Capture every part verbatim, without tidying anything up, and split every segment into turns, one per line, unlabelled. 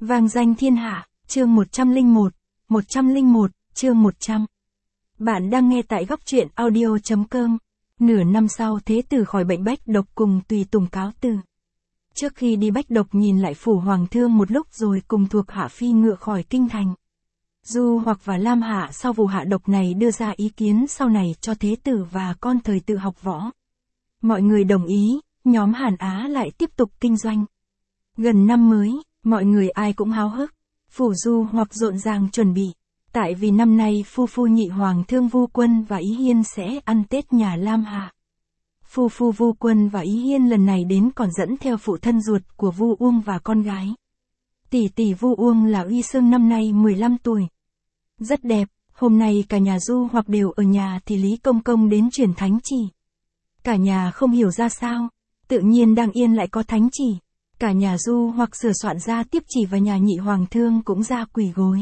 Vang danh thiên hạ, chương một trăm lẻ một, một trăm lẻ một, chương một trăm. Bạn đang nghe tại góc truyện audio.com. Nửa năm sau Thế Tử khỏi bệnh bách độc cùng tùy tùng cáo từ. Trước khi đi bách độc nhìn lại phủ hoàng thương một lúc rồi cùng thuộc hạ phi ngựa khỏi kinh thành. Du Hoặc và Lam Hạ sau vụ hạ độc này đưa ra ý kiến sau này cho Thế Tử và con thời tự học võ. Mọi người đồng ý, nhóm Hàn Á lại tiếp tục kinh doanh. Gần năm mới, mọi người ai cũng háo hức. Phủ Du Hoặc rộn ràng chuẩn bị. Tại vì năm nay phu phu nhị hoàng thương Vu Quân và Ý Hiên sẽ ăn Tết nhà Lam Hạ. Phu phu Vu Quân và Ý Hiên lần này đến còn dẫn theo phụ thân ruột của Vu Uông và con gái. Tỷ tỷ Vu Uông là Uy Sương năm nay mười lăm tuổi. Rất đẹp, hôm nay cả nhà Du Hoặc đều ở nhà thì Lý Công Công đến truyền thánh chỉ. Cả nhà không hiểu ra sao, tự nhiên đang yên lại có thánh chỉ. Cả nhà Du Hoặc sửa soạn ra tiếp chỉ và nhà nhị hoàng thương cũng ra quỳ gối.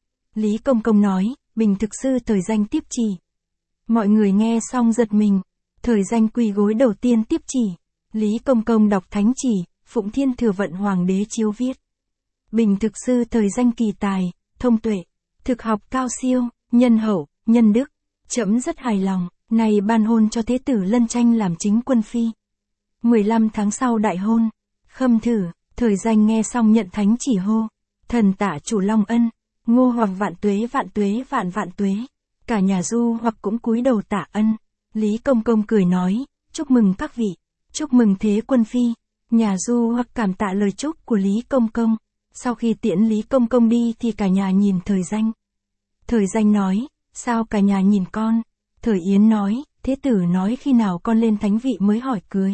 Lý Công Công nói, Bình Thực Sư thời danh tiếp chỉ. Mọi người nghe xong giật mình. Thời danh quỳ gối đầu tiên tiếp chỉ. Lý Công Công đọc thánh chỉ, Phụng Thiên Thừa Vận Hoàng đế chiếu viết. Bình Thực Sư thời danh kỳ tài, thông tuệ, thực học cao siêu, nhân hậu, nhân đức. Trẫm rất hài lòng, này ban hôn cho Thế Tử Lân Tranh làm chính quân phi. mười lăm tháng sau đại hôn. Khâm thử, thời danh nghe xong nhận thánh chỉ hô. Thần tả chủ Long Ân, Ngô Hoặc vạn tuế vạn tuế vạn vạn tuế. Cả nhà Du Hoặc cũng cúi đầu tạ ân. Lý Công Công cười nói, chúc mừng các vị, chúc mừng Thế Quân Phi. Nhà Du Hoặc cảm tạ lời chúc của Lý Công Công. Sau khi tiễn Lý Công Công đi thì cả nhà nhìn thời danh. Thời danh nói, sao cả nhà nhìn con? Thời Yến nói, Thế Tử nói khi nào con lên thánh vị mới hỏi cưới.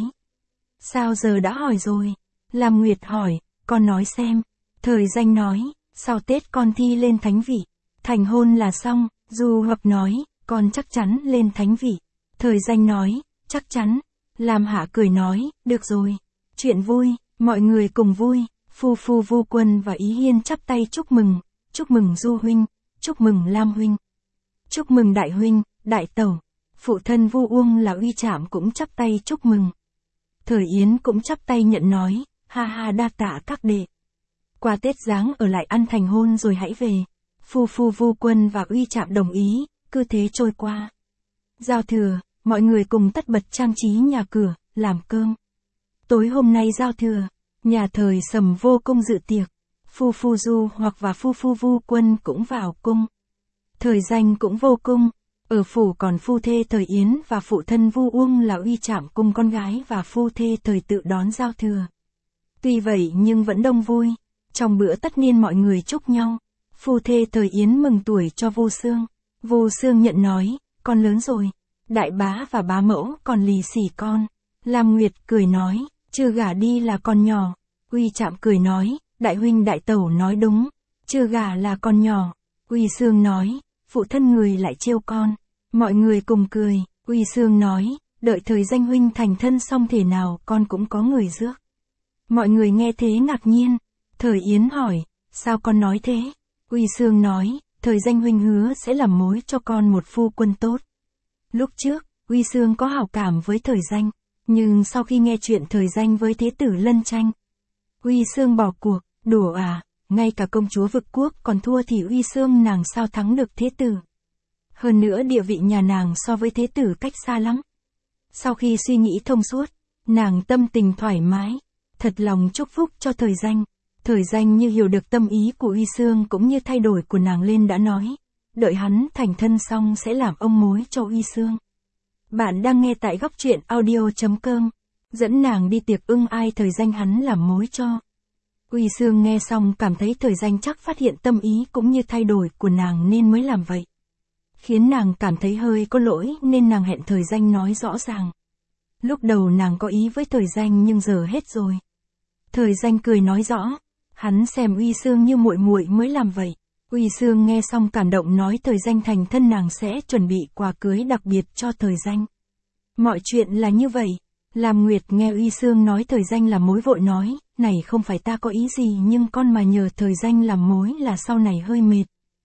Sao giờ đã hỏi rồi? Lam Nguyệt hỏi, con nói xem. Thời danh nói, sau Tết con thi lên thánh vị. Thành hôn là xong. Du Hoặc nói, con chắc chắn lên thánh vị. Thời danh nói, chắc chắn. Lam Hạ cười nói, được rồi. Chuyện vui, mọi người cùng vui. Phu phu Vu Quân và Ý Hiên chắp tay chúc mừng. Chúc mừng Du huynh, chúc mừng Lam huynh. Chúc mừng đại huynh, đại tẩu. Phụ thân Vu Uông là Uy Trạm cũng chắp tay chúc mừng. Thời Yến cũng chắp tay nhận nói, ha ha đa tạ các đệ. Qua Tết Giáng ở lại ăn thành hôn rồi hãy về. Phu phu Vu Quân và Uy Trạm đồng ý, cứ thế trôi qua. Giao thừa, mọi người cùng tất bật trang trí nhà cửa, làm cơm. Tối hôm nay giao thừa, nhà Thời Sầm vô cung dự tiệc. Phu phu Du Hoặc và phu phu Vu Quân cũng vào cung. Thời danh cũng vô cung. Ở phủ còn phu thê Thời Yến và phụ thân Vu Uông là Uy Trạm cùng con gái và phu thê Thời Tự đón giao thừa. Tuy vậy nhưng vẫn đông vui. Trong bữa tất niên mọi người chúc nhau. Phu thê Thời Yến mừng tuổi cho Vu Sương. Vu Sương nhận nói, con lớn rồi. Đại bá và bá mẫu còn lì xì con. Lam Nguyệt cười nói, chưa gả đi là con nhỏ. Uy Trạm cười nói, đại huynh đại tẩu nói đúng. Chưa gả là con nhỏ. Uy Sương nói, phụ thân người lại trêu con. Mọi người cùng cười. Uy Sương nói, đợi thời danh huynh thành thân xong thể nào con cũng có người rước. Mọi người nghe thế ngạc nhiên. Thời Yến hỏi, sao con nói thế? Uy Sương nói, thời danh huynh hứa sẽ làm mối cho con một phu quân tốt. Lúc trước, Uy Sương có hảo cảm với thời danh, nhưng sau khi nghe chuyện thời danh với Thế Tử Lân Tranh, Uy Sương bỏ cuộc. Đùa à, ngay cả công chúa vực quốc còn thua thì Uy Sương nàng sao thắng được Thế Tử. Hơn nữa địa vị nhà nàng so với Thế Tử cách xa lắm. Sau khi suy nghĩ thông suốt, nàng tâm tình thoải mái, thật lòng chúc phúc cho thời danh. Thời danh như hiểu được tâm ý của Uy Sương cũng như thay đổi của nàng lên đã nói, đợi hắn thành thân xong sẽ làm ông mối cho Uy Sương. Bạn đang nghe tại góc truyện audio.com, dẫn nàng đi tiệc ưng ai thời danh hắn làm mối cho. Uy Sương nghe xong cảm thấy thời danh chắc phát hiện tâm ý cũng như thay đổi của nàng nên mới làm vậy. Khiến nàng cảm thấy hơi có lỗi nên nàng hẹn thời danh nói rõ ràng. Lúc đầu nàng có ý với thời danh nhưng giờ hết rồi. Thời danh cười nói rõ, hắn xem Uy Sương như muội muội mới làm vậy. Uy Sương nghe xong cảm động nói thời danh thành thân nàng sẽ chuẩn bị quà cưới đặc biệt cho thời danh. Mọi chuyện là như vậy. Lam Nguyệt nghe Uy Sương nói thời danh làm mối vội nói, này không phải ta có ý gì nhưng con mà nhờ thời danh làm mối là sau này hơi mệt.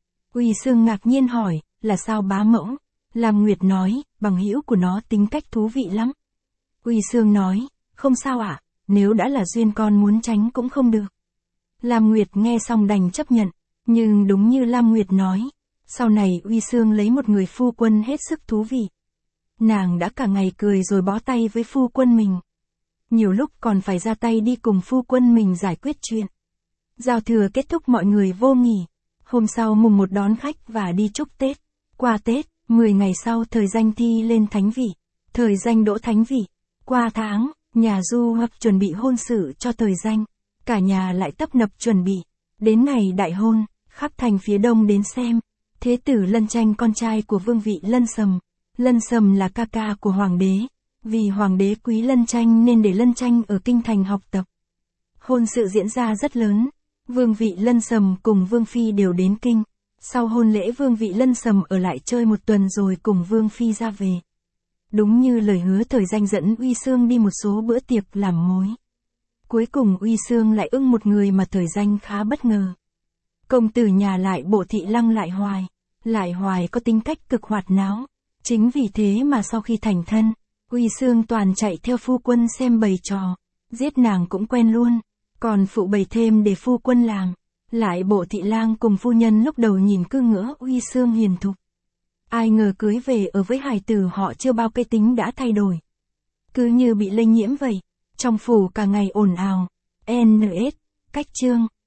Uy Sương ngạc nhiên hỏi, là sao bá mẫu? Lam Nguyệt nói, bằng hữu của nó tính cách thú vị lắm. Uy Sương nói, không sao ạ, à, nếu đã là duyên con muốn tránh cũng không được. Lam Nguyệt nghe xong đành chấp nhận, nhưng đúng như Lam Nguyệt nói, sau này Uy Sương lấy một người phu quân hết sức thú vị. Nàng đã cả ngày cười rồi bó tay với phu quân mình. Nhiều lúc còn phải ra tay đi cùng phu quân mình giải quyết chuyện. Giao thừa kết thúc mọi người vô nghỉ. Hôm sau mùng một đón khách và đi chúc Tết. Qua Tết, mười ngày sau thời danh thi lên thánh vị. Thời danh đỗ thánh vị. Qua tháng, nhà Du Hoặc chuẩn bị hôn sự cho thời danh. Cả nhà lại tấp nập chuẩn bị. Đến ngày đại hôn, khắp thành phía đông đến xem. Thế tử Lân Tranh con trai của vương vị Lân Sầm. Lân Sầm là ca ca của hoàng đế. Vì hoàng đế quý Lân Tranh nên để Lân Tranh ở kinh thành học tập. Hôn sự diễn ra rất lớn. Vương vị Lân Sầm cùng Vương Phi đều đến kinh. Sau hôn lễ Vương vị Lân Sầm ở lại chơi một tuần rồi cùng Vương Phi ra về. Đúng như lời hứa thời danh dẫn Uy Sương đi một số bữa tiệc làm mối. Cuối cùng Uy Sương lại ưng một người mà thời danh khá bất ngờ. Công tử nhà Lại Bộ thị Lăng Lại Hoài. Lại Hoài có tính cách cực hoạt náo. Chính vì thế mà sau khi thành thân, Uy Sương toàn chạy theo phu quân xem bày trò. Giết nàng cũng quen luôn. Còn phụ bày thêm để phu quân làm. Lại Bộ thị lang cùng phu nhân lúc đầu nhìn cứ ngỡ Uy Sương hiền thục. Ai ngờ cưới về ở với hài tử họ chưa bao cây tính đã thay đổi. Cứ như bị lây nhiễm vậy. Trong phủ cả ngày ồn ào. en ét, cách chương.